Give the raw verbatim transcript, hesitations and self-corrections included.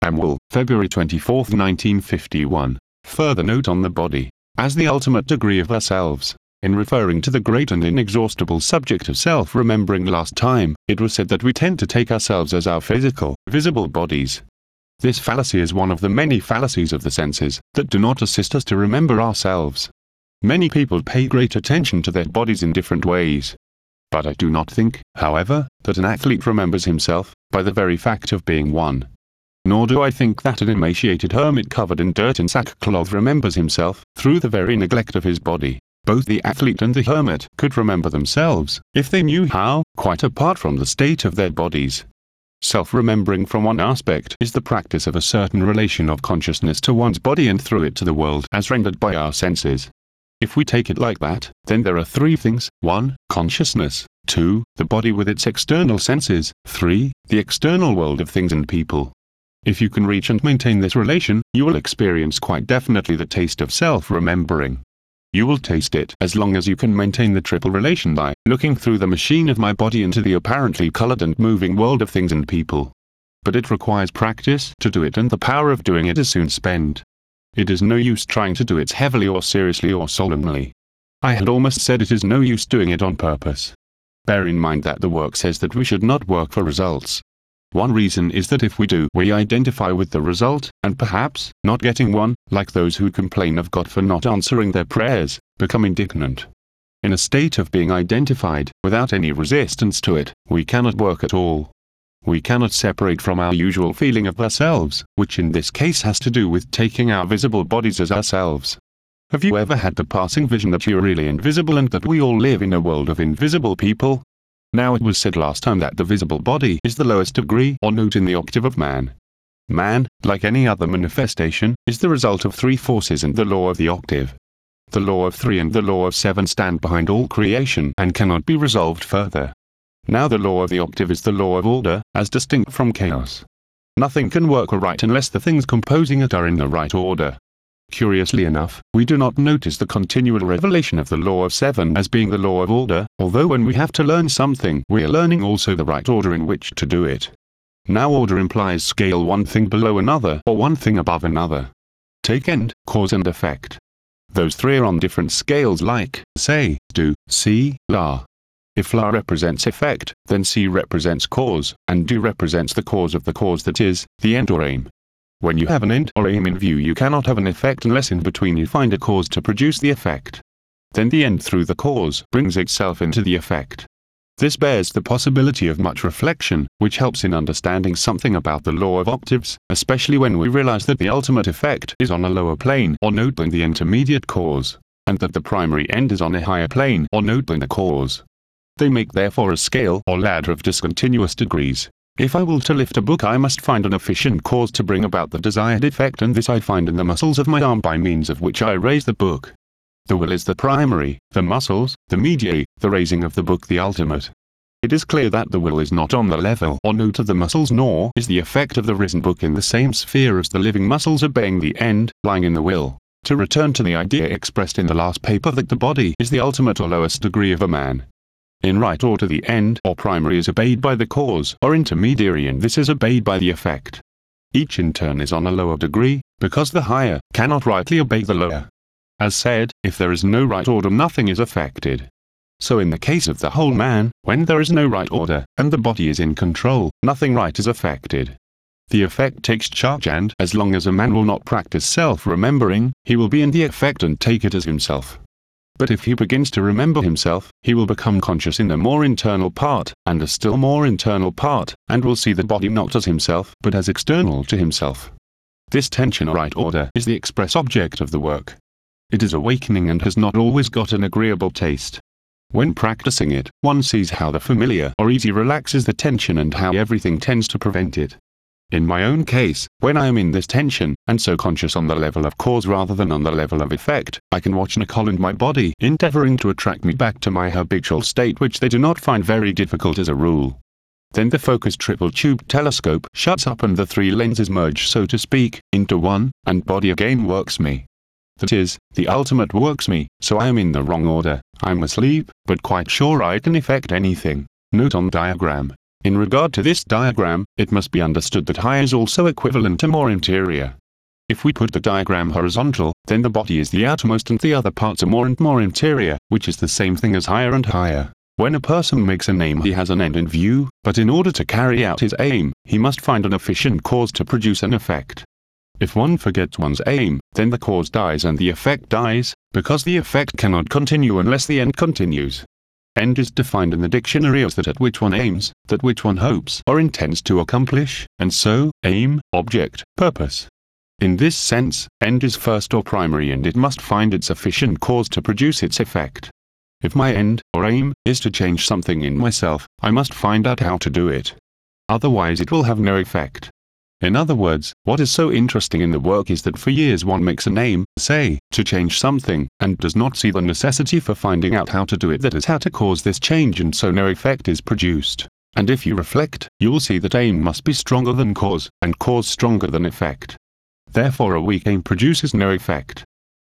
Samuel, February twenty-fourth, nineteen fifty-one. Further note on the body, as the ultimate degree of ourselves. In referring to the great and inexhaustible subject of self-remembering last time, it was said that we tend to take ourselves as our physical, visible bodies. This fallacy is one of the many fallacies of the senses that do not assist us to remember ourselves. Many people pay great attention to their bodies in different ways. But I do not think, however, that an athlete remembers himself by the very fact of being one. Nor do I think that an emaciated hermit covered in dirt and sackcloth remembers himself through the very neglect of his body. Both the athlete and the hermit could remember themselves, if they knew how, quite apart from the state of their bodies. Self-remembering from one aspect is the practice of a certain relation of consciousness to one's body and through it to the world as rendered by our senses. If we take it like that, then there are three things: one, consciousness; two, the body with its external senses; three, the external world of things and people. If you can reach and maintain this relation, you will experience quite definitely the taste of self-remembering. You will taste it as long as you can maintain the triple relation by looking through the machine of my body into the apparently colored and moving world of things and people. But it requires practice to do it, and the power of doing it is soon spent. It is no use trying to do it heavily or seriously or solemnly. I had almost said it is no use doing it on purpose. Bear in mind that the work says that we should not work for results. One reason is that if we do, we identify with the result, and perhaps, not getting one, like those who complain of God for not answering their prayers, become indignant. In a state of being identified, without any resistance to it, we cannot work at all. We cannot separate from our usual feeling of ourselves, which in this case has to do with taking our visible bodies as ourselves. Have you ever had the passing vision that you're really invisible and that we all live in a world of invisible people? Now it was said last time that the visible body is the lowest degree or note in the octave of man. Man, like any other manifestation, is the result of three forces and the law of the octave. The law of three and the law of seven stand behind all creation and cannot be resolved further. Now the law of the octave is the law of order, as distinct from chaos. Nothing can work aright unless the things composing it are in the right order. Curiously enough, we do not notice the continual revelation of the law of seven as being the law of order, although when we have to learn something we are learning also the right order in which to do it. Now order implies scale one thing below another or one thing above another. Take end, cause and effect. Those three are on different scales like, say, do, see, la. If la represents effect, then see represents cause, and do represents the cause of the cause that is, the end or aim. When you have an end or aim in view you cannot have an effect unless in between you find a cause to produce the effect. Then the end through the cause brings itself into the effect. This bears the possibility of much reflection, which helps in understanding something about the law of octaves, especially when we realize that the ultimate effect is on a lower plane or note than the intermediate cause, and that the primary end is on a higher plane or note than the cause. They make therefore a scale or ladder of discontinuous degrees. If I will to lift a book I must find an efficient cause to bring about the desired effect, and this I find in the muscles of my arm by means of which I raise the book. The will is the primary, the muscles, the mediate, the raising of the book the ultimate. It is clear that the will is not on the level or note of the muscles, nor is the effect of the risen book in the same sphere as the living muscles obeying the end, lying in the will. To return to the idea expressed in the last paper that the body is the ultimate or lowest degree of a man. In right order the end or primary is obeyed by the cause or intermediary, and this is obeyed by the effect. Each in turn is on a lower degree, because the higher cannot rightly obey the lower. As said, if there is no right order nothing is affected. So in the case of the whole man, when there is no right order, and the body is in control, nothing right is affected. The effect takes charge, and as long as a man will not practice self-remembering, he will be in the effect and take it as himself. But if he begins to remember himself, he will become conscious in the more internal part, and a still more internal part, and will see the body not as himself, but as external to himself. This tension or right order is the express object of the work. It is awakening and has not always got an agreeable taste. When practicing it, one sees how the familiar or easy relaxes the tension and how everything tends to prevent it. In my own case, when I am in this tension, and so conscious on the level of cause rather than on the level of effect, I can watch Nicole and my body endeavoring to attract me back to my habitual state, which they do not find very difficult as a rule. Then the focused triple tube telescope shuts up and the three lenses merge, so to speak, into one, and body again works me. That is, the ultimate works me, so I am in the wrong order. I'm asleep, but quite sure I can effect anything. Note on diagram. In regard to this diagram, it must be understood that high is also equivalent to more interior. If we put the diagram horizontal, then the body is the outermost and the other parts are more and more interior, which is the same thing as higher and higher. When a person makes an aim, he has an end in view, but in order to carry out his aim, he must find an efficient cause to produce an effect. If one forgets one's aim, then the cause dies and the effect dies, because the effect cannot continue unless the end continues. End is defined in the dictionary as that at which one aims, that which one hopes or intends to accomplish, and so, aim, object, purpose. In this sense, end is first or primary and it must find its efficient cause to produce its effect. If my end, or aim, is to change something in myself, I must find out how to do it. Otherwise it will have no effect. In other words, what is so interesting in the work is that for years one makes an aim, say, to change something, and does not see the necessity for finding out how to do it, that is how to cause this change, and so no effect is produced. And if you reflect, you will see that aim must be stronger than cause, and cause stronger than effect. Therefore a weak aim produces no effect.